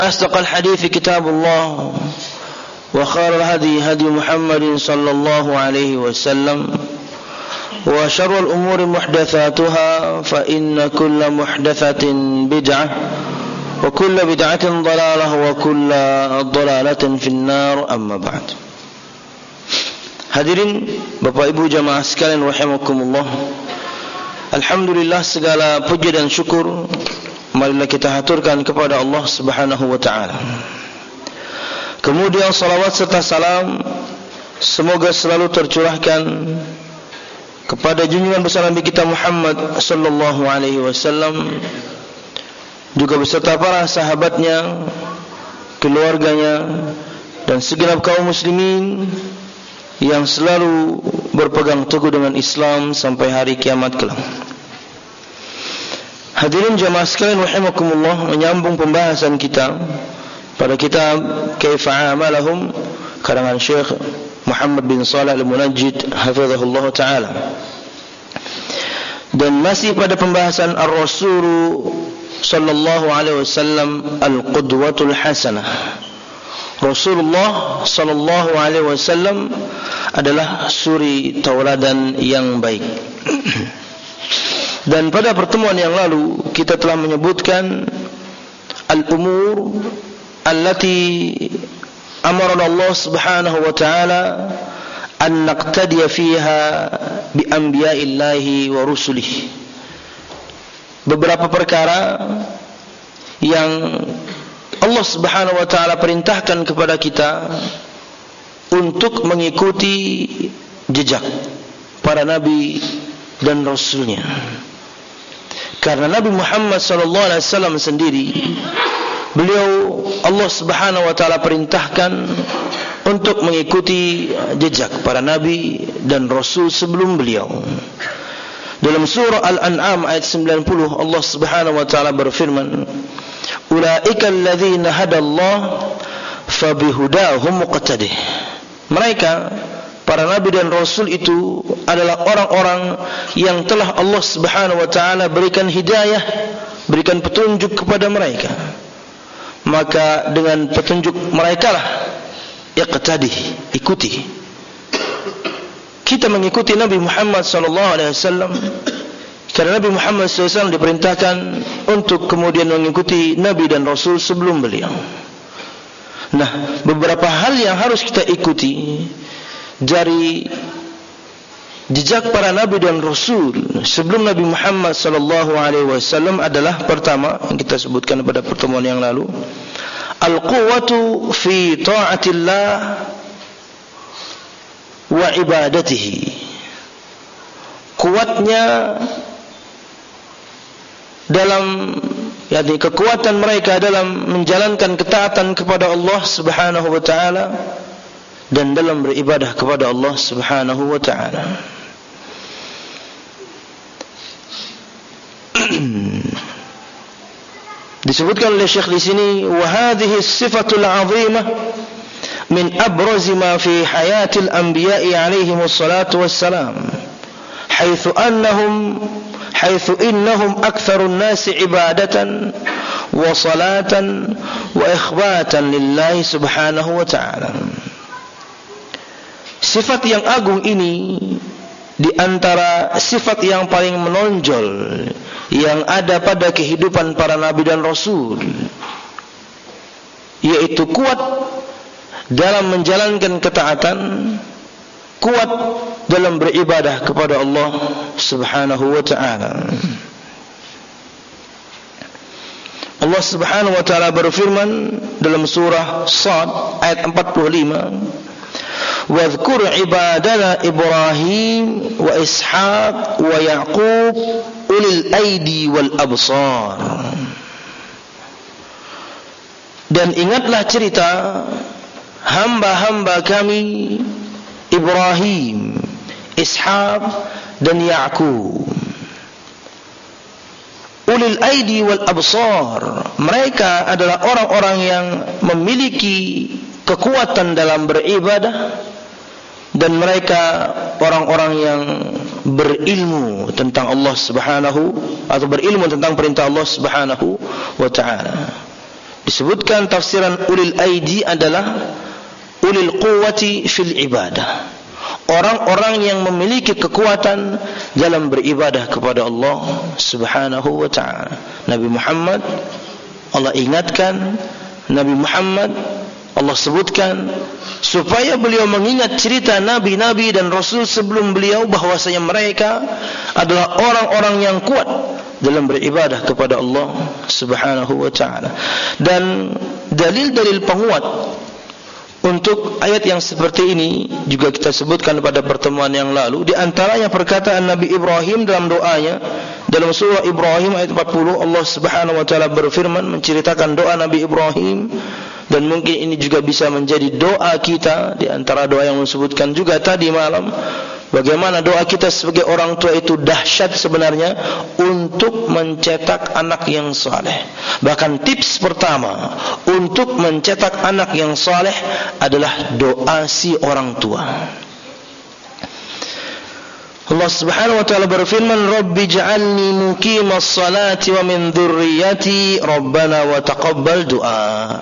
أصدق الحديث كتاب الله وخير الهدي هدي محمد صلى الله عليه وسلم وشر الأمور محدثاتها فإن كل محدثة بدعة وكل بدعة ضلالة وكل ضلالة في النار أما بعد. Hadirin Bapak Ibu jamaah sekalian rahimakumullah. Alhamdulillah, segala puji dan syukur marilah kita haturkan kepada Allah Subhanahu wa taala. Kemudian salawat serta salam semoga selalu tercurahkan kepada junjungan besar Nabi kita Muhammad sallallahu alaihi wasallam, juga beserta para sahabatnya, keluarganya, dan segenap kaum muslimin yang selalu berpegang teguh dengan Islam sampai hari kiamat kelak. Hadirin jamaah sekalian rahimakumullah, menyambung pembahasan kita pada kitab Kaifa Amalahum karangan Syekh Muhammad bin Shalih Al-Munajjid hafizahullah taala. Dan masih pada pembahasan Ar-Rasul sallallahu alaihi wasallam al-qudwatul hasanah. Rasulullah sallallahu alaihi wasallam adalah suri tauladan yang baik. Dan pada pertemuan yang lalu kita telah menyebutkan al-umur allati amarana Allah Subhanahu wa taala an naqtadiya fiha bi anbiya'illahi wa rusulihi. Beberapa perkara yang Allah Subhanahu wa taala perintahkan kepada kita untuk mengikuti jejak para nabi dan rasulnya. Karena Nabi Muhammad sallallahu alaihi wasallam sendiri, beliau Allah Subhanahu wa taala perintahkan untuk mengikuti jejak para nabi dan rasul sebelum beliau. Dalam surah Al-An'am ayat 90 Allah Subhanahu wa taala berfirman, "Ulaika alladzina hadallahu fabihudahum muqtadih." Mereka para nabi dan rasul itu adalah orang-orang yang telah Allah Subhanahu wa taala berikan hidayah, berikan petunjuk kepada mereka. Maka dengan petunjuk merekalah iqtadih, ikuti. Kita mengikuti Nabi Muhammad sallallahu alaihi wasallam karena Nabi Muhammad SAW diperintahkan untuk kemudian mengikuti nabi dan rasul sebelum beliau. Nah, beberapa hal yang harus kita ikuti dari jejak para nabi dan rasul sebelum Nabi Muhammad sallallahu alaihi wasallam adalah pertama yang kita sebutkan pada pertemuan yang lalu, al-quwwatu fi ta'atillah wa ibadatihi. Kuatnya dalam kekuatan mereka dalam menjalankan ketaatan kepada Allah Subhanahu wa taala dan dalam beribadah kepada Allah Subhanahu wa taala. Disebutkan oleh Syekh di sini, wa hadhihi as-sifatul 'azimah min abraz ma fi hayatil anbiya'i alaihi wassalatu wassalam, haitsu innahum aktsarun nasi ibadatan wa salatan wa ikhbatan lillahi subhanahu wa ta'ala. Sifat yang agung ini di antara sifat yang paling menonjol yang ada pada kehidupan para nabi dan rasul, yaitu kuat dalam menjalankan ketaatan, kuat dalam beribadah kepada Allah Subhanahu wa ta'ala. Allah Subhanahu wa ta'ala berfirman dalam surah Shad ayat 45, "Wadhkur ibadana Ibrahim wa Ishaq wa Yaqub ulil aidi wal absar." Dan ingatlah cerita hamba-hamba kami Ibrahim, Ishaq dan Yaqub. Ulil aidi wal absar, mereka adalah orang-orang yang memiliki kekuatan dalam beribadah, dan mereka orang-orang yang berilmu tentang Allah Subhanahu, atau berilmu tentang perintah Allah Subhanahu wa ta'ala. Disebutkan tafsiran ulil aidi adalah ulil quwwati fil ibadah, orang-orang yang memiliki kekuatan dalam beribadah kepada Allah Subhanahu wa ta'ala. Nabi Muhammad Allah ingatkan, Nabi Muhammad Allah sebutkan supaya beliau mengingat cerita nabi-nabi dan rasul sebelum beliau, bahwasanya mereka adalah orang-orang yang kuat dalam beribadah kepada Allah Subhanahu wa ta'ala. Dan dalil-dalil penguat untuk ayat yang seperti ini juga kita sebutkan pada pertemuan yang lalu. Di antaranya perkataan Nabi Ibrahim dalam doanya dalam surah Ibrahim ayat 40. Allah Subhanahu wa taala berfirman menceritakan doa Nabi Ibrahim, dan mungkin ini juga bisa menjadi doa kita di antara doa yang disebutkan juga tadi malam. Bagaimana doa kita sebagai orang tua itu dahsyat sebenarnya untuk mencetak anak yang saleh. Bahkan tips pertama untuk mencetak anak yang saleh adalah doa si orang tua. Allah Subhanahu wa taala berfirman, "Rabbi ij'alni muqimas salati wa min dzurriyyati rabbana wa taqabbal du'a."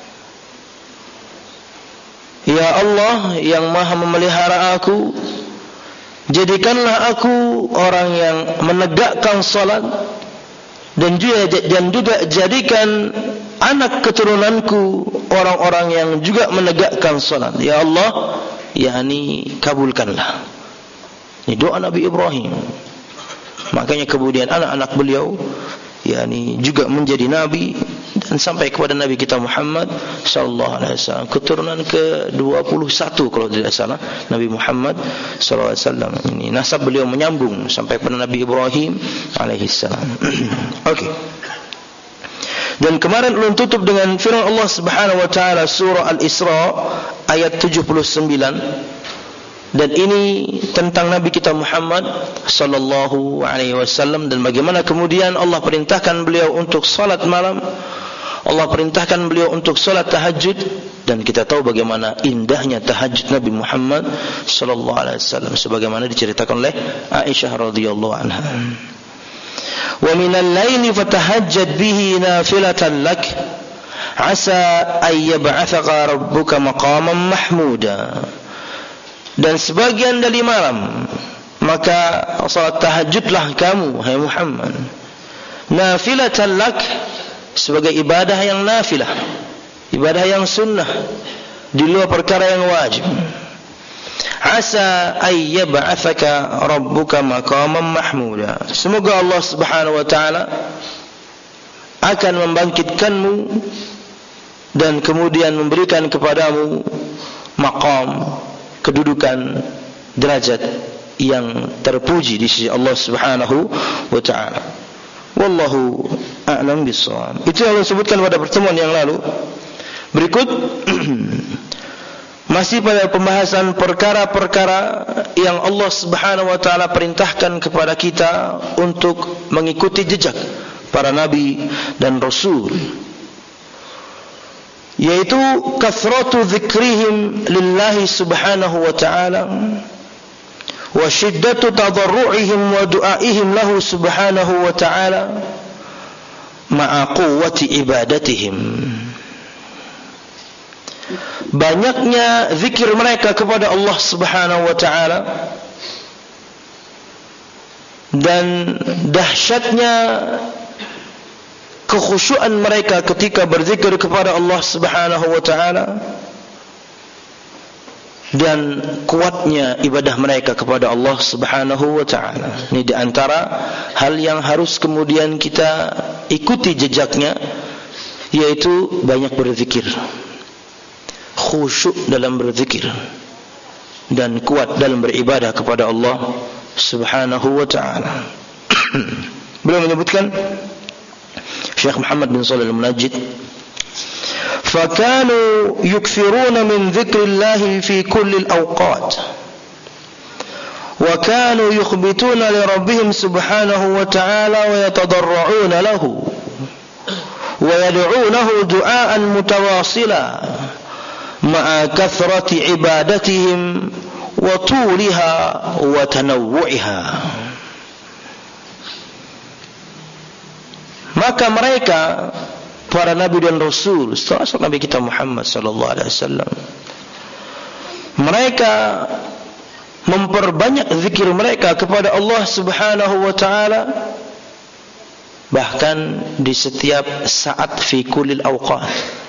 Ya Allah yang Maha memelihara aku, jadikanlah aku orang yang menegakkan salat, dan juga jadikan anak keturunanku orang-orang yang juga menegakkan salat. Ya Allah, yakni kabulkanlah. Ini doa Nabi Ibrahim. Makanya kemudian anak-anak beliau yakni juga menjadi nabi, dan sampai kepada Nabi kita Muhammad sallallahu alaihi wasallam, keturunan ke-21 kalau tidak salah, Nabi Muhammad sallallahu alaihi wasallam. Ini nasab beliau menyambung sampai kepada Nabi Ibrahim alaihi salam. Okey. Dan kemarin ulun tutup dengan firman Allah Subhanahu wa taala surah Al-Isra ayat 79. Dan ini tentang Nabi kita Muhammad sallallahu alaihi wasallam, dan bagaimana kemudian Allah perintahkan beliau untuk salat malam, Allah perintahkan beliau untuk salat tahajud, dan kita tahu bagaimana indahnya tahajud Nabi Muhammad sallallahu alaihi wasallam sebagaimana diceritakan oleh Aisyah radhiyallahu anha. Wa minal laili fatahajjad bihi nafilatan lak asa ay yab'athaka rabbuka maqaman mahmuda. Dan sebagian dari malam maka salat tahajudlah kamu hai Muhammad, nafilatan lak, sebagai ibadah yang nafilah, ibadah yang sunnah, di luar perkara yang wajib. Asa ay yab'athaka rabbuka maqaman mahmuda, semoga Allah Subhanahu wa taala akan membangkitkanmu dan kemudian memberikan kepadamu maqam, kedudukan, derajat yang terpuji di sisi Allah Subhanahu wa taala. Wallahu a'lam bissawab. Itu yang Allah sebutkan pada pertemuan yang lalu. Berikut masih pada pembahasan perkara-perkara yang Allah Subhanahu wa taala perintahkan kepada kita untuk mengikuti jejak para nabi dan rasul, yaitu kathratu dzikrihim lillahi subhanahu wa ta'ala wa shiddatu tadarru'ihim wa du'aihim lahu subhanahu wa ta'ala ma'a quwwati ibadatihim. Banyaknya zikir mereka kepada Allah Subhanahu wa ta'ala dan dahsyatnya kekhusyuan mereka ketika berzikir kepada Allah Subhanahu wa taala, dan kuatnya ibadah mereka kepada Allah Subhanahu wa taala. Ini di antara hal yang harus kemudian kita ikuti jejaknya, yaitu banyak berzikir, khusyuk dalam berzikir, dan kuat dalam beribadah kepada Allah Subhanahu wa taala. Beliau menyebutkan Syekh Muhammad bin Shalih Al-Munajjid, فَكَانُوا يُكْثِرُونَ مِنْ ذِكْرِ اللَّهِ فِي كُلِّ الْأَوْقَاتِ وَكَانُوا يُخْبِتُونَ لِرَبِّهِمْ سُبْحَانَهُ وَتَعَالَى وَيَتَضَرَّعُونَ لَهُ وَيَدْعُونَهُ دُعَاءً مُتَوَاصِلًا مَعَ كَثْرَةِ عِبَادَتِهِمْ وَطُولِهَا وَتَنَوُّعِهَا. Maka mereka para nabi dan rasul setelah Nabi kita Muhammad sallallahu alaihi wasallam. Mereka memperbanyak zikir mereka kepada Allah Subhanahu wa taala bahkan di setiap saat fi kulil awqat.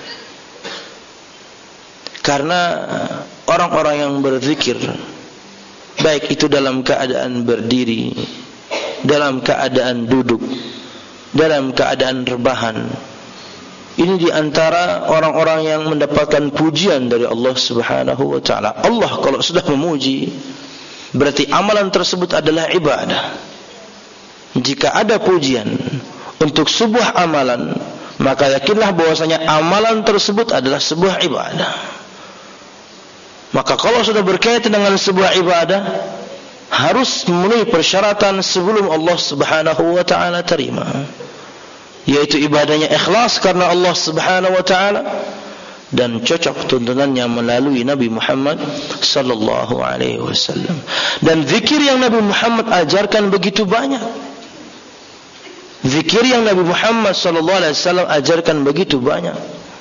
Karena orang-orang yang berzikir baik itu dalam keadaan berdiri, dalam keadaan duduk, dalam keadaan rebahan, ini di antara orang-orang yang mendapatkan pujian dari Allah Subhanahu wa taala. Allah kalau sudah memuji, berarti amalan tersebut adalah ibadah. Jika ada pujian untuk sebuah amalan, maka yakinlah bahwasanya amalan tersebut adalah sebuah ibadah. Maka kalau sudah berkaitan dengan sebuah ibadah, harus memenuhi persyaratan sebelum Allah Subhanahu wa taala terima, yaitu ibadahnya ikhlas karena Allah Subhanahu wa taala dan cocok tuntunannya melalui Nabi Muhammad sallallahu alaihi wasallam. Dan zikir yang Nabi Muhammad ajarkan begitu banyak. Zikir yang Nabi Muhammad sallallahu alaihi wasallam ajarkan begitu banyak.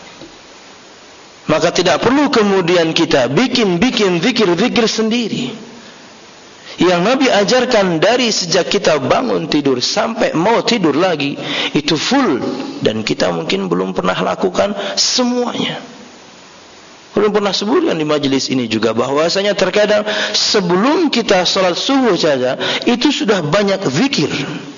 Maka tidak perlu kemudian kita bikin zikir-zikir sendiri. Yang Nabi ajarkan dari sejak kita bangun tidur sampai mau tidur lagi, itu full, dan kita mungkin belum pernah lakukan semuanya. Belum pernah sebutkan di majelis ini juga bahwasanya terkadang sebelum kita salat subuh saja itu sudah banyak zikir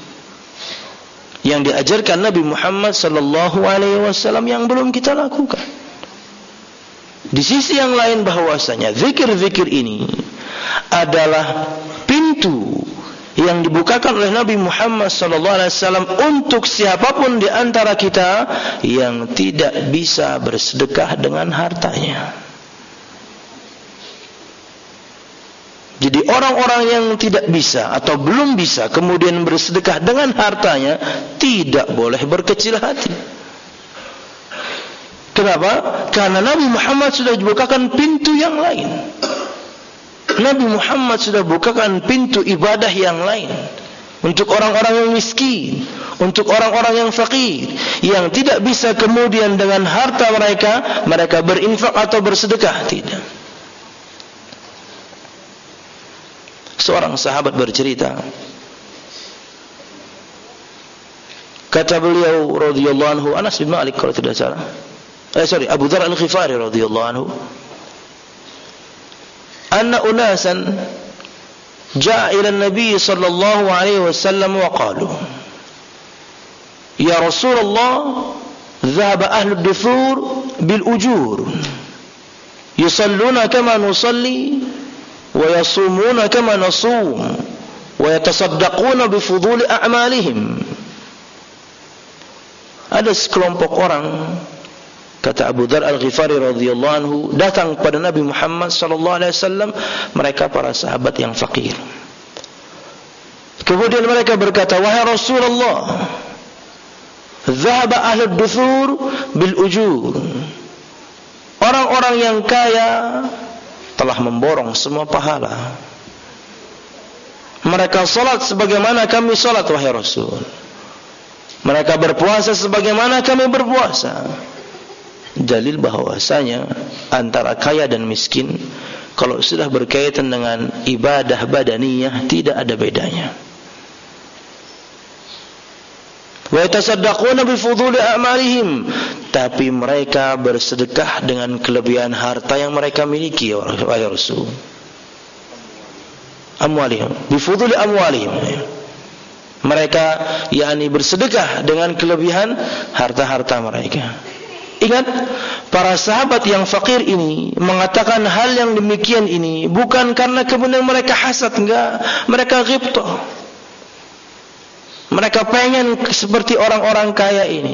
yang diajarkan Nabi Muhammad sallallahu alaihi wasallam yang belum kita lakukan. Di sisi yang lain bahwasanya zikir-zikir ini adalah pintu yang dibukakan oleh Nabi Muhammad sallallahu alaihi wasallam untuk siapapun di antara kita yang tidak bisa bersedekah dengan hartanya. Jadi orang-orang yang tidak bisa atau belum bisa kemudian bersedekah dengan hartanya tidak boleh berkecil hati. Kenapa? Karena Nabi Muhammad sudah bukakan pintu yang lain. Nabi Muhammad sudah bukakan pintu ibadah yang lain untuk orang-orang yang miskin, untuk orang-orang yang fakir, yang tidak bisa kemudian dengan harta mereka berinfak atau bersedekah. Tidak. Seorang sahabat bercerita, kata beliau radhiyallahu anhu, Anas bin Malik kalau tidak salah, Abu Dzar Al-Ghifari radhiyallahu anhu, anna unasan jaa ila an-nabi sallallahu alaihi wasallam wa qalu ya Rasulullah dhahaba ahlu ad-duthur bil ujur yusalluna kama nusalli wa yasumuna kama nasum wa yatasaddaquna bi fuduli a'malihim. Ada sekelompok orang, kata Abu Dzar Al-Ghifari radhiyallahu anhu, datang kepada Nabi Muhammad sallallahu alaihi wasallam, mereka para sahabat yang fakir. Kemudian mereka berkata, wahai Rasulullah, dhahaba ahlud duthur bil ujur. Orang-orang yang kaya telah memborong semua pahala. Mereka salat sebagaimana kami salat, wahai Rasul. Mereka berpuasa sebagaimana kami berpuasa. Dalil bahwasanya antara kaya dan miskin kalau sudah berkaitan dengan ibadah badaniyah tidak ada bedanya. Wa yatasaddaquna bi fuduli a'malihim, tapi mereka bersedekah dengan kelebihan harta yang mereka miliki, wahai Rasul. Amwalihim bi fuduli amwalihim. Mereka yakni bersedekah dengan kelebihan harta-harta mereka. Ingat, para sahabat yang fakir ini mengatakan hal yang demikian ini bukan karena kemudian mereka hasad, enggak, mereka ghibtah. Mereka pengen seperti orang-orang kaya ini,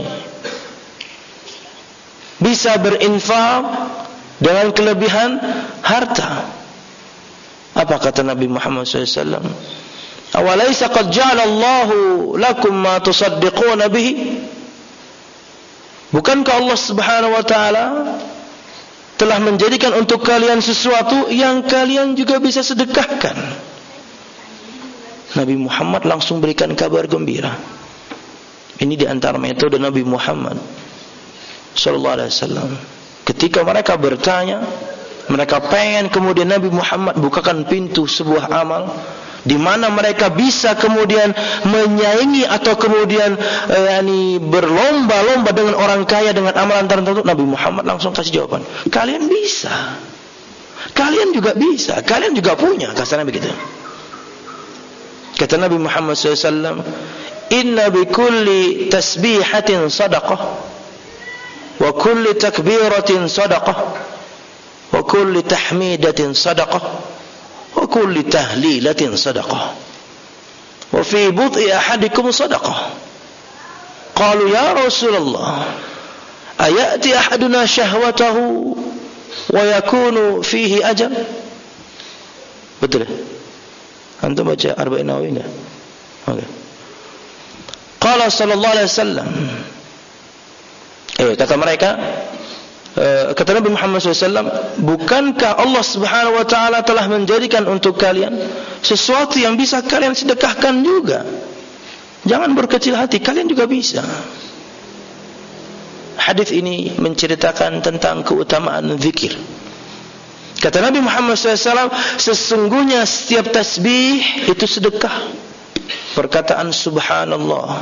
bisa berinfak dengan kelebihan harta. Apa kata Nabi Muhammad SAW? Awalaysa qad ja'ala Allahu lakum ma tusaddiquna bihi? Bukankah Allah Subhanahu wa taala telah menjadikan untuk kalian sesuatu yang kalian juga bisa sedekahkan? Nabi Muhammad langsung berikan kabar gembira. Ini di antara metode Nabi Muhammad sallallahu alaihi wasallam. Ketika mereka bertanya, mereka pengen kemudian Nabi Muhammad bukakan pintu sebuah amal di mana mereka bisa kemudian menyaingi atau kemudian berlomba-lomba dengan orang kaya dengan amalan tertentu. Nabi Muhammad langsung kasih jawaban, kalian bisa, kalian juga bisa, kalian juga punya. Kasarnya begitu. Kata Nabi Muhammad SAW, inna bi kulli tasbihatin sadaqah, wa kulli takbiratin sadaqah, wa kulli tahmidatin sadaqah, wa kulli tahlilatin sadaqah, wa fi bud'i ahadikum sadaqah. Qalu ya Rasulullah, ayati ahaduna syahwatahu wa yakunu fihi ajal? Betul. Antum baca Arba'in Nawawi enggak? Okey. Qala sallallahu alaihi wasallam, kata mereka, kata Nabi Muhammad SAW, bukankah Allah Subhanahu Wa Taala telah menjadikan untuk kalian sesuatu yang bisa kalian sedekahkan juga? Jangan berkecil hati, kalian juga bisa. Hadis ini menceritakan tentang keutamaan zikir. Kata Nabi Muhammad SAW, sesungguhnya setiap tasbih itu sedekah. Perkataan subhanallah.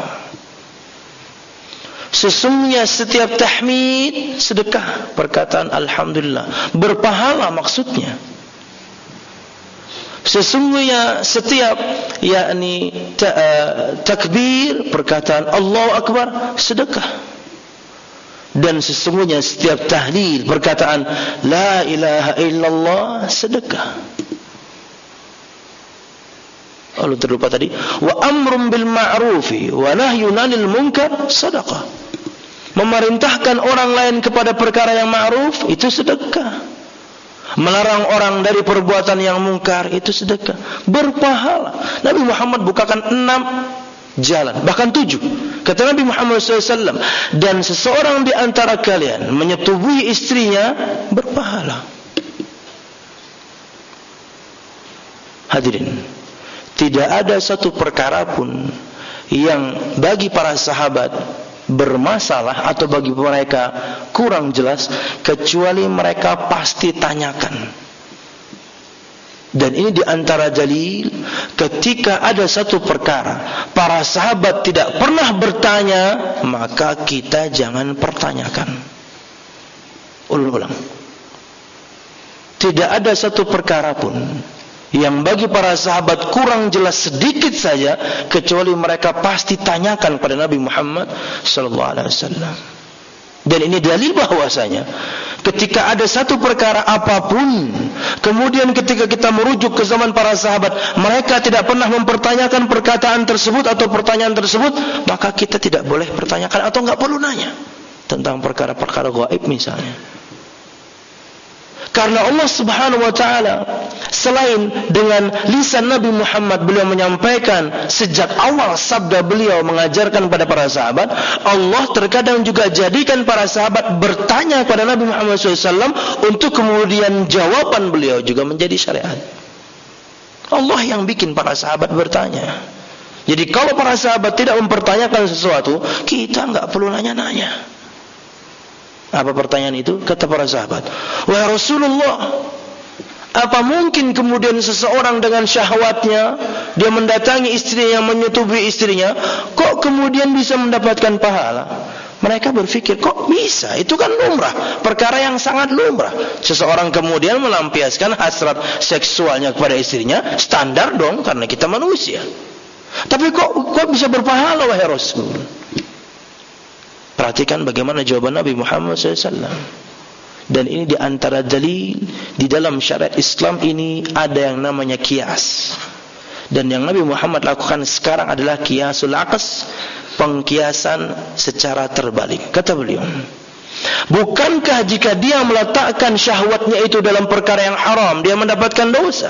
Sesungguhnya setiap tahmid sedekah. Perkataan alhamdulillah. Berpahala maksudnya. Sesungguhnya setiap takbir, perkataan Allahu Akbar, sedekah. Dan sesungguhnya setiap tahlil, perkataan la ilaha illallah, sedekah. Lalu terlupa tadi, wa amrun bil ma'rufi wa nahyun 'anil munkar sedekah. Memerintahkan orang lain kepada perkara yang ma'ruf itu sedekah. Melarang orang dari perbuatan yang mungkar itu sedekah. Berpahala. Nabi Muhammad bukakan 6 jalan, bahkan 7. Kata Nabi Muhammad SAW, dan seseorang di antara kalian menyetubuhi istrinya berpahala. Hadirin, tidak ada satu perkara pun yang bagi para sahabat bermasalah atau bagi mereka kurang jelas kecuali mereka pasti tanyakan. Dan ini di antara dalil ketika ada satu perkara para sahabat tidak pernah bertanya, maka kita jangan pertanyakan. Ulang-ulang. Tidak ada satu perkara pun yang bagi para sahabat kurang jelas sedikit saja kecuali mereka pasti tanyakan pada Nabi Muhammad sallallahu alaihi wasallam. Dan ini dalil bahwasanya ketika ada satu perkara apapun, kemudian ketika kita merujuk ke zaman para sahabat, mereka tidak pernah mempertanyakan perkataan tersebut atau pertanyaan tersebut, maka kita tidak boleh pertanyakan atau enggak perlu nanya tentang perkara-perkara gaib misalnya. Karena Allah Subhanahu wa taala selain dengan lisan Nabi Muhammad beliau menyampaikan sejak awal sabda beliau mengajarkan kepada para sahabat, Allah terkadang juga jadikan para sahabat bertanya kepada Nabi Muhammad SAW untuk kemudian jawaban beliau juga menjadi syariat. Allah yang bikin para sahabat bertanya. Jadi kalau para sahabat tidak mempertanyakan sesuatu, kita enggak perlu nanya-nanya. Apa pertanyaan itu? Kata para sahabat, wahai Rasulullah, apa mungkin kemudian seseorang dengan syahwatnya dia mendatangi istrinya, menyetubuhi istrinya, kok kemudian bisa mendapatkan pahala? Mereka berpikir, kok bisa? Itu kan lumrah, perkara yang sangat lumrah. Seseorang kemudian melampiaskan hasrat seksualnya kepada istrinya, standar dong karena kita manusia. Tapi kok bisa berpahala wahai Rasul? Perhatikan bagaimana jawaban Nabi Muhammad SAW. Dan ini di antara dalil di dalam syariat Islam ini ada yang namanya kias. Dan yang Nabi Muhammad lakukan sekarang adalah kiasul aqs, pengkiasan secara terbalik. Kata beliau, bukankah jika dia meletakkan syahwatnya itu dalam perkara yang haram, dia mendapatkan dosa?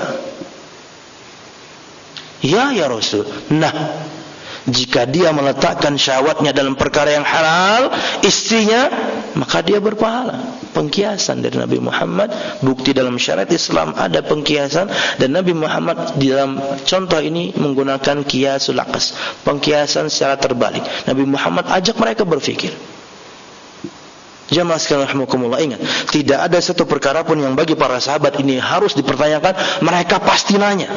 Ya Rasul. Nah, jika dia meletakkan syahwatnya dalam perkara yang halal, istrinya, maka dia berpahala. Pengkiasan dari Nabi Muhammad, bukti dalam syariat Islam ada pengkiasan, dan Nabi Muhammad di dalam contoh ini menggunakan kiasul aqs, pengkiasan secara terbalik. Nabi Muhammad ajak mereka berfikir. Jamaah sekalian rahimakumullah, ingat, tidak ada satu perkara pun yang bagi para sahabat ini harus dipertanyakan, mereka pasti nanya.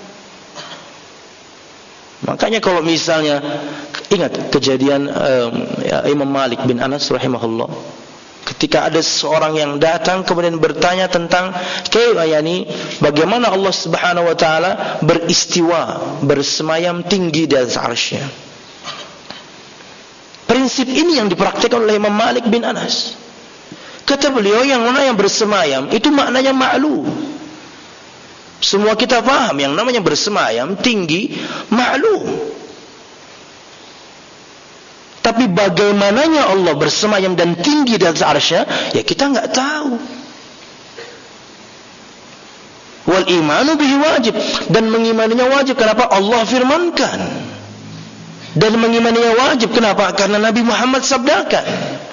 Makanya kalau misalnya ingat kejadian Imam Malik bin Anas rahimahullah, ketika ada seseorang yang datang kemudian bertanya tentang bagaimana Allah Subhanahu wa taala beristiwa, bersemayam tinggi di atas arsy-Nya. Prinsip ini yang dipraktikkan oleh Imam Malik bin Anas. Kata beliau, yang mana yang bersemayam itu maknanya ma'lu. Semua kita paham yang namanya bersemayam tinggi, ma'lu. Tapi bagaimananya Allah bersemayam dan tinggi di atas arsy-Nya, ya kita enggak tahu. Wal imanu bihi wajib, dan mengimaninya wajib. Kenapa? Allah firmankan. Dan mengimaninya wajib. Kenapa? Karena Nabi Muhammad sabdakan.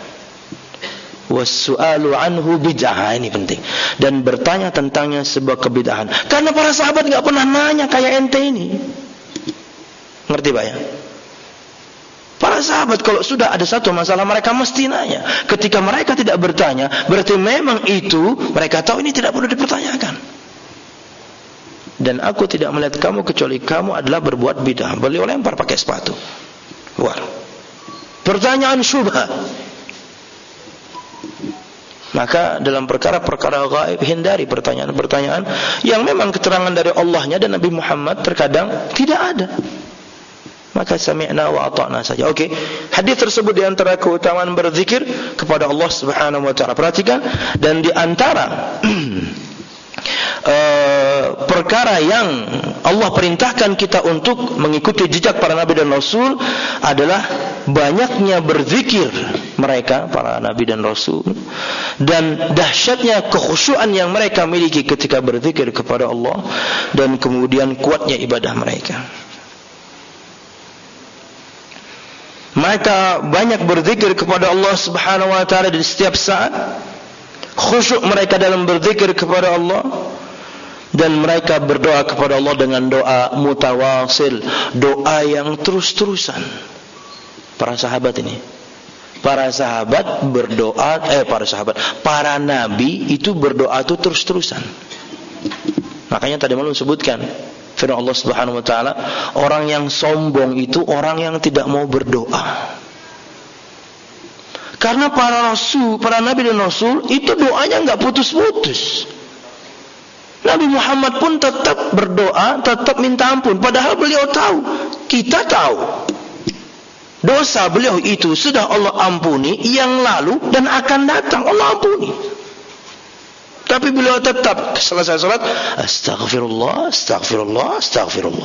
Wassu'alu anhu bid'ah. Ini penting. Dan bertanya tentangnya sebuah kebid'ahan. Karena para sahabat enggak pernah nanya kayak ente ini. Ngerti Pak ya? Para sahabat kalau sudah ada satu masalah mereka mesti nanya. Ketika mereka tidak bertanya, berarti memang itu mereka tahu ini tidak perlu dipertanyakan. Dan aku tidak melihat kamu kecuali kamu adalah berbuat bid'ah. Beliau lempar pakai sepatu. Wah. Pertanyaan syubhat. Maka dalam perkara-perkara gaib hindari pertanyaan-pertanyaan yang memang keterangan dari Allahnya dan Nabi Muhammad terkadang tidak ada. Maka sami'na wa ata'na saja. Oke. Hadis tersebut di antara keutamaan berzikir kepada Allah Subhanahu wa taala. Perhatikan, dan di antara perkara yang Allah perintahkan kita untuk mengikuti jejak para nabi dan rasul adalah banyaknya berzikir mereka, para nabi dan rasul, dan dahsyatnya kekhusyuan yang mereka miliki ketika berzikir kepada Allah, dan kemudian kuatnya ibadah mereka. Mereka banyak berzikir kepada Allah Subhanahu wa taala di setiap saat. Khusyuk mereka dalam berzikir kepada Allah, dan mereka berdoa kepada Allah dengan doa mutawasil, doa yang terus-terusan. Para sahabat ini, para nabi itu berdoa itu terus-terusan. Makanya tadi malam sebutkan firman Allah Subhanahu wa taala, orang yang sombong itu orang yang tidak mau berdoa. Karena para nabi dan rasul itu doanya enggak putus-putus. Nabi Muhammad pun tetap berdoa, tetap minta ampun. Padahal beliau tahu, kita tahu, dosa beliau itu sudah Allah ampuni yang lalu dan akan datang Allah ampuni. Tapi beliau tetap selesai salat, astaghfirullah, astaghfirullah, astaghfirullah.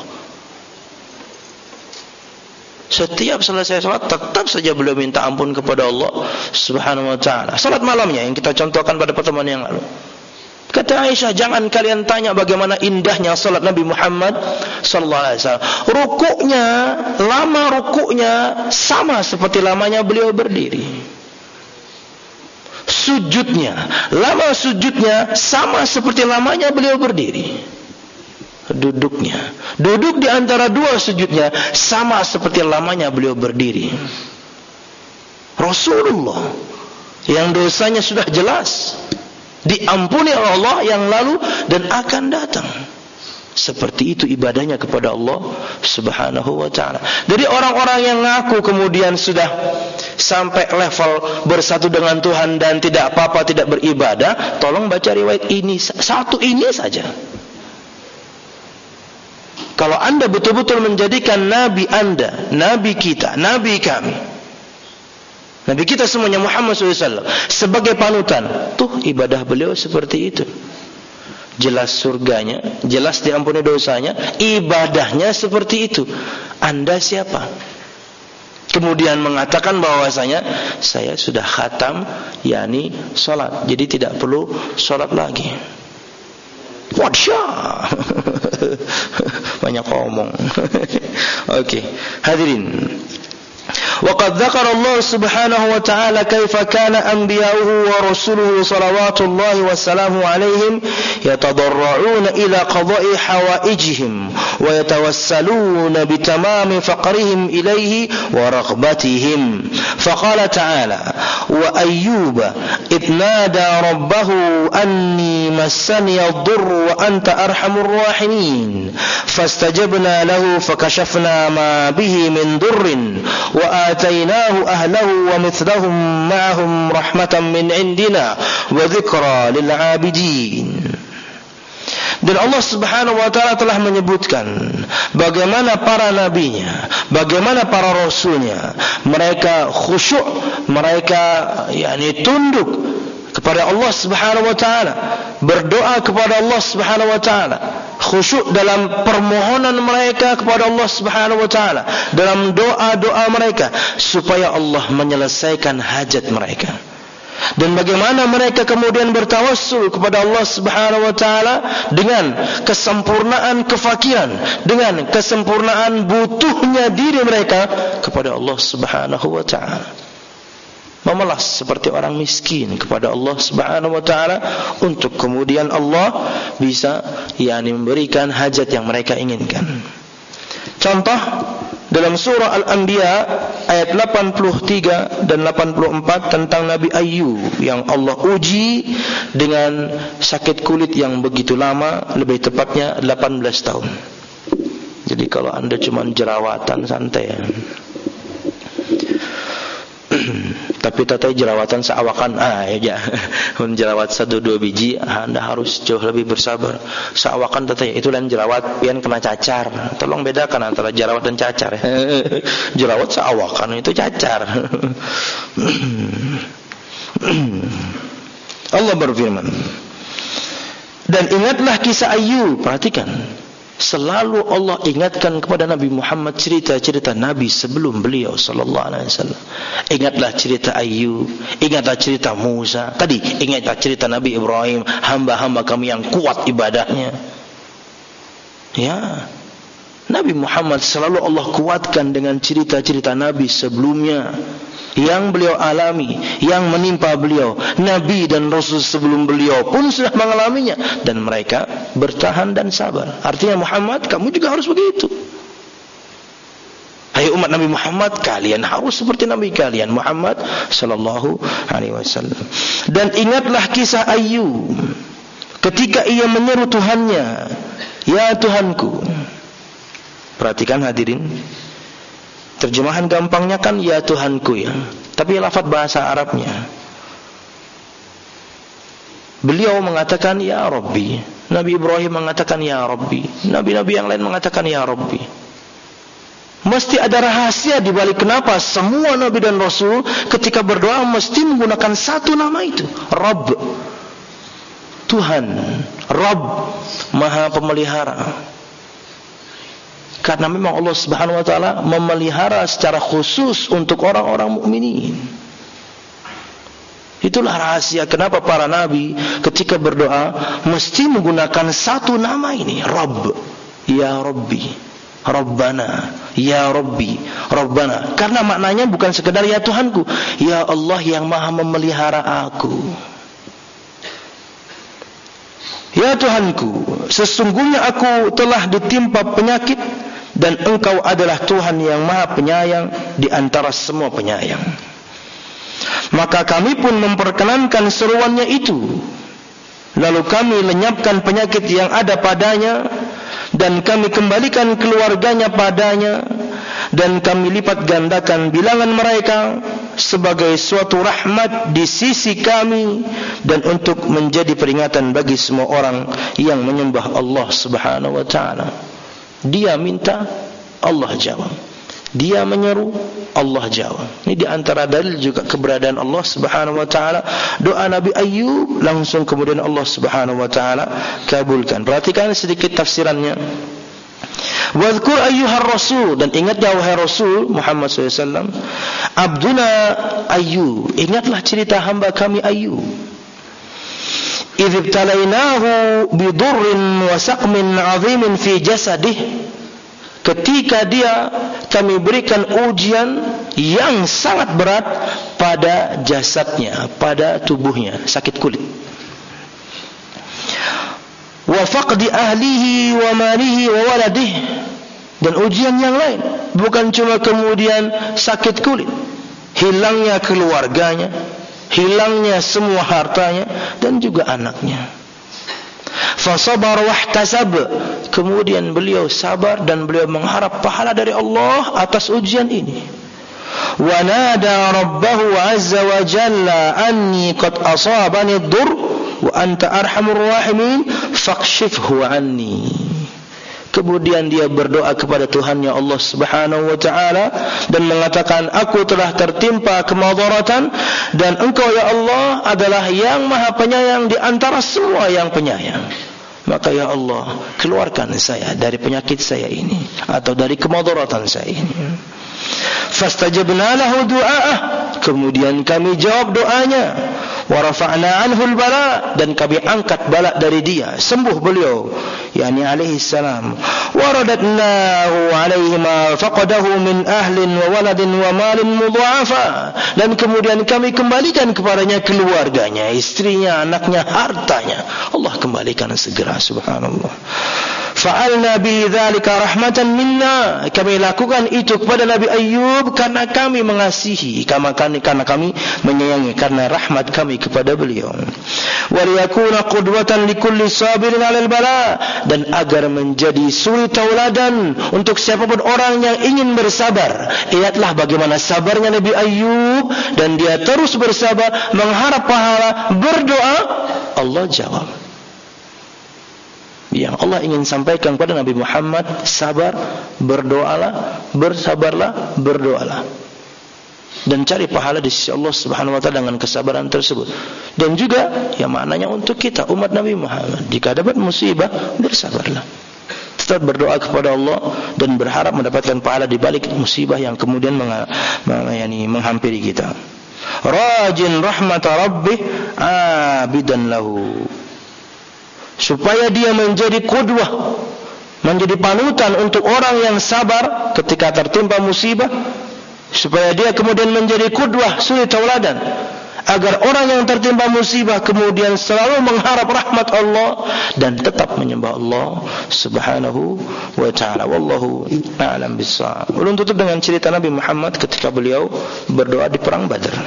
Setiap selesai salat tetap saja beliau minta ampun kepada Allah Subhanahu wa taala. Salat malamnya yang kita contohkan pada pertemuan yang lalu. Kata Aisyah, jangan kalian tanya bagaimana indahnya salat Nabi Muhammad sallallahu alaihi wasallam. Rukuknya, lama rukuknya sama seperti lamanya beliau berdiri. Sujudnya, lama sujudnya sama seperti lamanya beliau berdiri. Duduknya, duduk di antara dua sujudnya sama seperti lamanya beliau berdiri. Rasulullah yang dosanya sudah jelas diampuni oleh Allah yang lalu dan akan datang. Seperti itu ibadahnya kepada Allah Subhanahu wa taala. Jadi orang-orang yang ngaku kemudian sudah sampai level bersatu dengan Tuhan dan tidak apa-apa, tidak beribadah, tolong baca riwayat ini, satu ini saja. Kalau anda betul-betul menjadikan nabi anda, nabi kita, nabi kami, nabi kita semuanya Muhammad SAW sebagai panutan, tuh ibadah beliau seperti itu. Jelas surganya, jelas diampuni dosanya, ibadahnya seperti itu. Anda siapa? Kemudian mengatakan bahwasanya saya sudah khatam, yakni salat, jadi tidak perlu salat lagi. Wadyah. Banyak ngomong. Oke, hadirin. وقد ذكر الله سبحانه وتعالى كيف كان أنبياؤه ورسوله صلوات الله وسلامه عليهم يتضرعون إلى قضاء حوائجهم ويتوسلون بتمام فقرهم إليه ورغبتهم فقال تعالى وأيوب إذ نادى ربه أني مسني الضر وأنت أرحم الراحمين فاستجبنا له فكشفنا ما به من ضر وآتيناه أهله ومثلهم معهم رحمة من عندنا وذكرى للعابدين. Dan Allah Subhanahu wa taala telah menyebutkan bagaimana para nabinya, bagaimana para rasulnya, mereka khusyuk, mereka tunduk kepada Allah Subhanahu wa taala, berdoa kepada Allah Subhanahu wa taala, khusyuk dalam permohonan mereka kepada Allah Subhanahu wa taala, dalam doa-doa mereka supaya Allah menyelesaikan hajat mereka. Dan bagaimana mereka kemudian bertawassul kepada Allah Subhanahu wa taala dengan kesempurnaan kefakiran, dengan kesempurnaan butuhnya diri mereka kepada Allah Subhanahu wa taala. Memelas seperti orang miskin kepada Allah Subhanahu wa taala untuk kemudian Allah bisa memberikan hajat yang mereka inginkan. Contoh dalam surah Al-Anbiya ayat 83 dan 84 tentang Nabi Ayyub yang Allah uji dengan sakit kulit yang begitu lama, lebih tepatnya 18 tahun. Jadi kalau Anda cuma jerawatan santai tapi tatai jerawatan seawakan jerawat 1-2 biji Anda harus jauh lebih bersabar. Seawakan tatai itu lain jerawat pian kena cacar. Tolong bedakan antara jerawat dan cacar. Jerawat seawakan itu cacar. Allah berfirman, dan ingatlah kisah Ayyub. Perhatikan, selalu Allah ingatkan kepada Nabi Muhammad cerita-cerita Nabi sebelum beliau sallallahu alaihi wasallam. Ingatlah cerita Ayyub, ingatlah cerita Musa. Tadi ingatlah cerita Nabi Ibrahim, hamba-hamba kami yang kuat ibadahnya. Ya. Nabi Muhammad selalu Allah kuatkan dengan cerita-cerita Nabi sebelumnya yang beliau alami, yang menimpa beliau. Nabi dan Rasul sebelum beliau pun sudah mengalaminya dan mereka bertahan dan sabar. Artinya Muhammad, kamu juga harus begitu. Hai umat Nabi Muhammad, kalian harus seperti Nabi kalian Muhammad sallallahu alaihi wasallam. Dan ingatlah kisah Ayyub ketika ia menyeru Tuhannya, ya Tuhanku. Perhatikan hadirin, terjemahan gampangnya kan ya Tuhanku ya, tapi lafaz bahasa Arabnya beliau mengatakan ya Rabbi. Nabi Ibrahim mengatakan ya Rabbi, nabi-nabi yang lain mengatakan ya Rabbi. Mesti ada rahasia di balik kenapa semua nabi dan rasul ketika berdoa mesti menggunakan satu nama itu, Rabb, Tuhan, Rabb, Maha Pemelihara. Karena memang Allah Subhanahu wa taala memelihara secara khusus untuk orang-orang mukminin. Itulah rahasia kenapa para nabi ketika berdoa mesti menggunakan satu nama ini, Rabb, ya Rabbi, Rabbana, ya Rabbi, Rabbana. Karena maknanya bukan sekedar ya Tuhanku, ya Allah yang Maha memelihara aku. Ya Tuhanku, sesungguhnya aku telah ditimpa penyakit dan Engkau adalah Tuhan yang Maha Penyayang di antara semua penyayang. Maka kami pun memperkenankan seruannya itu. Lalu kami lenyapkan penyakit yang ada padanya dan kami kembalikan keluarganya padanya dan kami lipat gandakan bilangan mereka sebagai suatu rahmat di sisi kami dan untuk menjadi peringatan bagi semua orang yang menyembah Allah Subhanahu wa taala. Dia minta, Allah jawab. Dia menyeru, Allah jawab. Ini di antara dalil juga keberadaan Allah Subhanahu wa taala. Doa Nabi Ayyub langsung kemudian Allah Subhanahu wa taala kabulkan. Perhatikan sedikit tafsirannya. Wadhkur ayyuhar rasul, dan ingatlah wahai Rasul Muhammad SAW, abduna Ayyub, ingatlah cerita hamba kami Ayyub. Idh ibtalainahu bidurrin wa saqmin 'azimin fi jasadih, ketika dia kami berikan ujian yang sangat berat pada jasadnya, pada tubuhnya, sakit kulit. Wa faqdi ahlihi wa malihi wa waladihi, dan ujian yang lain, bukan cuma kemudian sakit kulit, hilangnya keluarganya, hilangnya semua hartanya dan juga anaknya. Fasabar wahtasab, kemudian beliau sabar dan beliau mengharap pahala dari Allah atas ujian ini. Wa nada rabbahu azza wa jalla anni qad asabani ad-dur wa anta arhamur rahimin faqshifhu anni. Kemudian dia berdoa kepada Tuhannya Allah Subhanahu wa taala dan mengatakan, aku telah tertimpa kemadaratan dan Engkau ya Allah adalah yang Maha Penyayang di antara semua yang penyayang. Maka ya Allah, keluarkan saya dari penyakit saya ini atau dari kemadaratan saya ini. Fastajabna lahu du'a'ah, kemudian kami jawab doanya. Wa rafa'na anhu al-bala, dan kami angkat bala dari dia, sembuh beliau, yakni alaihi salam. Wa radatnahu alaihi ma faqadahu min ahlin wa waladin wa malin mudha'afa, dan kemudian kami kembalikan kepadanya keluarganya, istrinya, anaknya, hartanya. Allah kembalikan segera, subhanallah. Fa'alna bi dzalika rahmatan minna, kami lakukan itu kepada Nabi Ayyub karena kami mengasihi, karena kami menyayangi, karena rahmat kami kepada beliau. Wa liyakuna qudwatan likulli sabirin 'alal bala, dan agar menjadi suri tauladan untuk siapapun orang yang ingin bersabar. Ingatlah bagaimana sabarnya Nabi Ayyub, dan dia terus bersabar mengharap pahala, berdoa, Allah jawab. Yang Allah ingin sampaikan kepada Nabi Muhammad, sabar, berdoalah, bersabarlah, berdoalah, dan cari pahala di sisi Allah Subhanahu wa taala dengan kesabaran tersebut. Dan juga yang maknanya untuk kita umat Nabi Muhammad, jika dapat musibah, bersabarlah, tetap berdoa kepada Allah dan berharap mendapatkan pahala di balik musibah yang kemudian menghampiri kita. Rajin rahmata rabbih abidan lahu, supaya dia menjadi qudwah, menjadi panutan untuk orang yang sabar ketika tertimpa musibah, supaya dia kemudian menjadi qudwah, suri tauladan, agar orang yang tertimpa musibah kemudian selalu mengharap rahmat Allah dan tetap menyembah Allah Subhanahu wa taala. Wallahu a'lam bissawab. Ulun tutup dengan cerita Nabi Muhammad ketika beliau berdoa di perang Badar.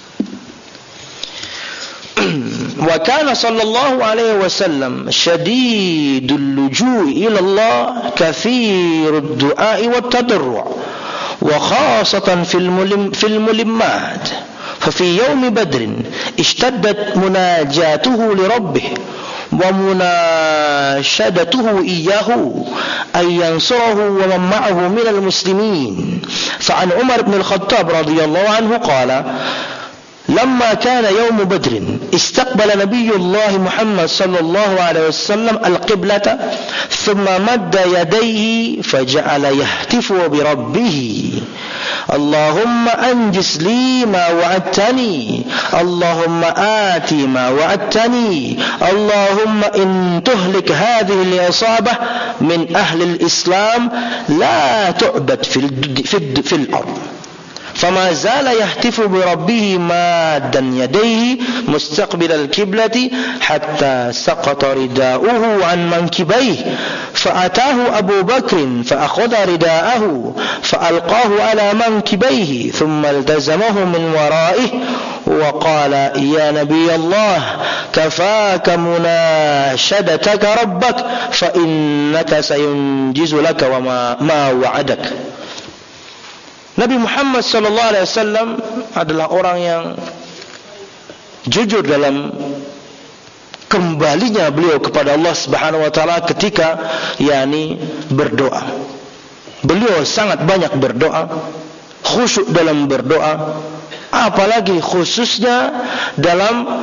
Wa kana sallallahu alaihi wasallam shadidul luju'i ila Allah, kathirud du'a'i wat tadarru' wa khasatan fil mulimmat. Fa fi yawm badr ishtaddat munajatuhu li rabbih wa munashadatuhu iyyahu ay yansurahu wa man ma'ahu minal muslimin. Fa an Umar ibn al-Khattab radhiyallahu anhu qala لما كان يوم بدر استقبل نبي الله محمد صلى الله عليه وسلم القبلة ثم مد يديه فجعل يهتف بربه اللهم أنجز لي ما وعدتني اللهم آتي ما وعدتني اللهم إن تهلك هذه العصابة من أهل الإسلام لا تعبد في الأرض. فما زال يهتف بربه مادا يديه مستقبل القبلة حتى سقط رداؤه عن منكبيه فأتاه أبو بكر فأخذ رداءه فألقاه على منكبيه ثم التزمه من ورائه وقال يا نبي الله كفاك مناشدتك ربك فإنك سينجز لك وما وعدك. Nabi Muhammad sallallahu alaihi wasallam adalah orang yang jujur dalam kembalinya beliau kepada Allah Subhanahu wa taala ketika berdoa. Beliau sangat banyak berdoa, khusyuk dalam berdoa, apalagi khususnya dalam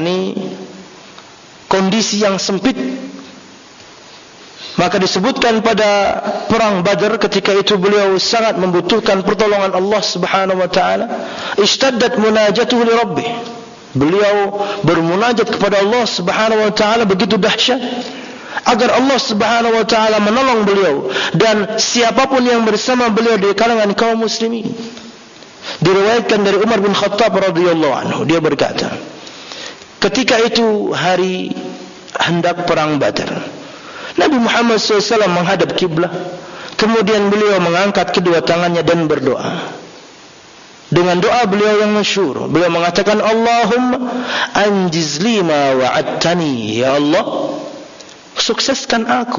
kondisi yang sempit. Maka disebutkan pada perang Badar ketika itu beliau sangat membutuhkan pertolongan Allah Subhanahu wa taala. Ishtaddat munajatuhu li rabbih. Beliau bermunajat kepada Allah Subhanahu wa taala begitu dahsyat agar Allah Subhanahu wa taala menolong beliau dan siapapun yang bersama beliau di kalangan kaum muslimin. Diriwayatkan dari Umar bin Khattab radhiyallahu anhu, dia berkata, ketika itu hari hendak perang Badar, Nabi Muhammad SAW menghadap kiblah, kemudian beliau mengangkat kedua tangannya dan berdoa. Dengan doa beliau yang masyhur, beliau mengatakan, Allahumma anjiz li ma wa'adtani, ya Allah, sukseskan aku.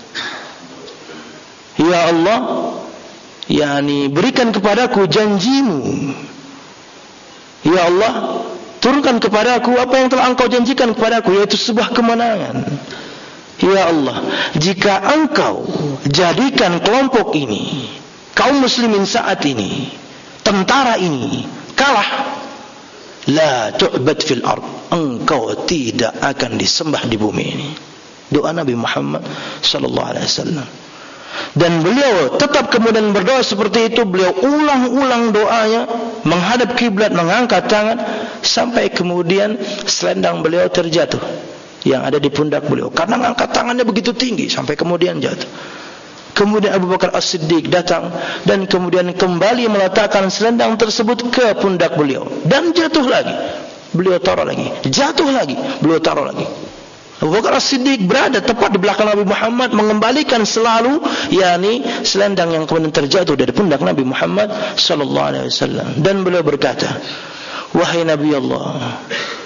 Ya Allah, yakni berikan kepadaku janjimu. Ya Allah, turunkan kepadaku apa yang telah engkau janjikan kepadaku, yaitu sebuah kemenangan. Ya Allah, jika engkau jadikan kelompok ini, kaum muslimin saat ini, tentara ini kalah, la tu'bad fil ard, engkau tidak akan disembah di bumi ini. Doa Nabi Muhammad sallallahu alaihi wasallam. Dan beliau tetap kemudian berdoa seperti itu. Beliau ulang-ulang doanya, menghadap kiblat, mengangkat tangan, sampai kemudian selendang beliau terjatuh yang ada di pundak beliau, karena mengangkat tangannya begitu tinggi sampai kemudian jatuh. Kemudian Abu Bakar As-Siddiq datang dan kemudian kembali meletakkan selendang tersebut ke pundak beliau, dan jatuh lagi, beliau taruh lagi, jatuh lagi, beliau taruh lagi. Abu Bakar As-Siddiq berada tepat di belakang Nabi Muhammad, mengembalikan selalu yakni selendang yang kemudian terjatuh dari pundak Nabi Muhammad sallallahu alaihi wasallam. Dan beliau berkata, wahai Nabi Allah,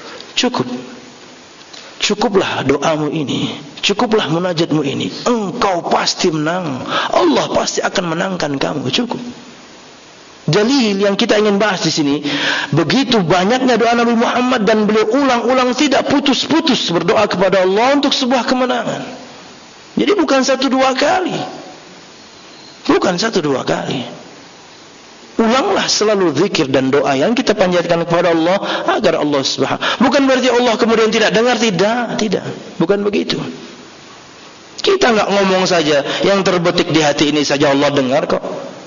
cukuplah doamu ini, cukuplah munajatmu ini, engkau pasti menang, Allah pasti akan menangkan kamu, cukup. Dalil yang kita ingin bahas di sini, begitu banyaknya doa Nabi Muhammad, dan beliau ulang-ulang tidak putus-putus berdoa kepada Allah untuk sebuah kemenangan. Jadi bukan 1-2 kali, bukan 1-2 kali. Ulanglah selalu zikir dan doa yang kita panjatkan kepada Allah agar Allah Subhanahu. Bukan berarti Allah kemudian tidak dengar, tidak, bukan begitu. Kita enggak ngomong saja yang terbetik di hati ini saja Allah dengar kok.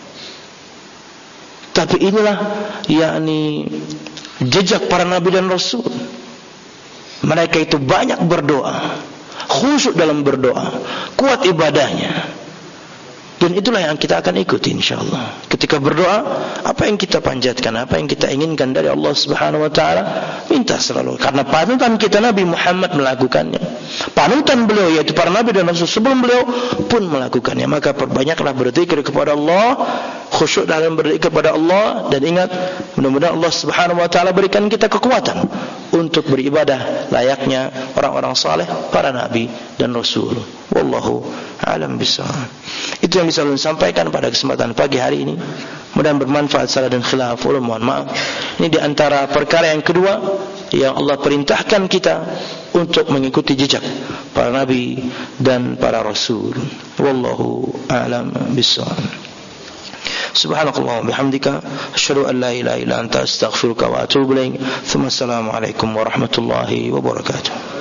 Tapi inilah yakni jejak para nabi dan rasul. Mereka itu banyak berdoa, khusyuk dalam berdoa, kuat ibadahnya. Dan itulah yang kita akan ikuti insyaallah. Ketika berdoa, apa yang kita panjatkan, apa yang kita inginkan dari Allah Subhanahu wa taala, minta selalu. Karena panutan kita Nabi Muhammad melakukannya. Panutan beliau yaitu para nabi dan rasul sebelum beliau pun melakukannya. Maka perbanyaklah berzikir kepada Allah, khusyuk dalam berzikir kepada Allah, dan ingat, mudah-mudahan Allah Subhanahu wa taala berikan kita kekuatan untuk beribadah layaknya orang-orang saleh, para nabi dan rasul. Wallahu a'lam bishawab. Itu yang bisa saya sampaikan pada kesempatan pagi hari ini. Mudah-mudahan bermanfaat. Salah dan khilaf, mohon maaf. Ini di antara perkara yang kedua yang Allah perintahkan kita untuk mengikuti jejak para nabi dan para rasul. Wallahu a'lam bishawab. Subhanakallah wa bihamdika asyhadu an la ilaha illa anta astaghfiruka wa atubu ilaik. Assalamualaikum warahmatullahi wabarakatuh.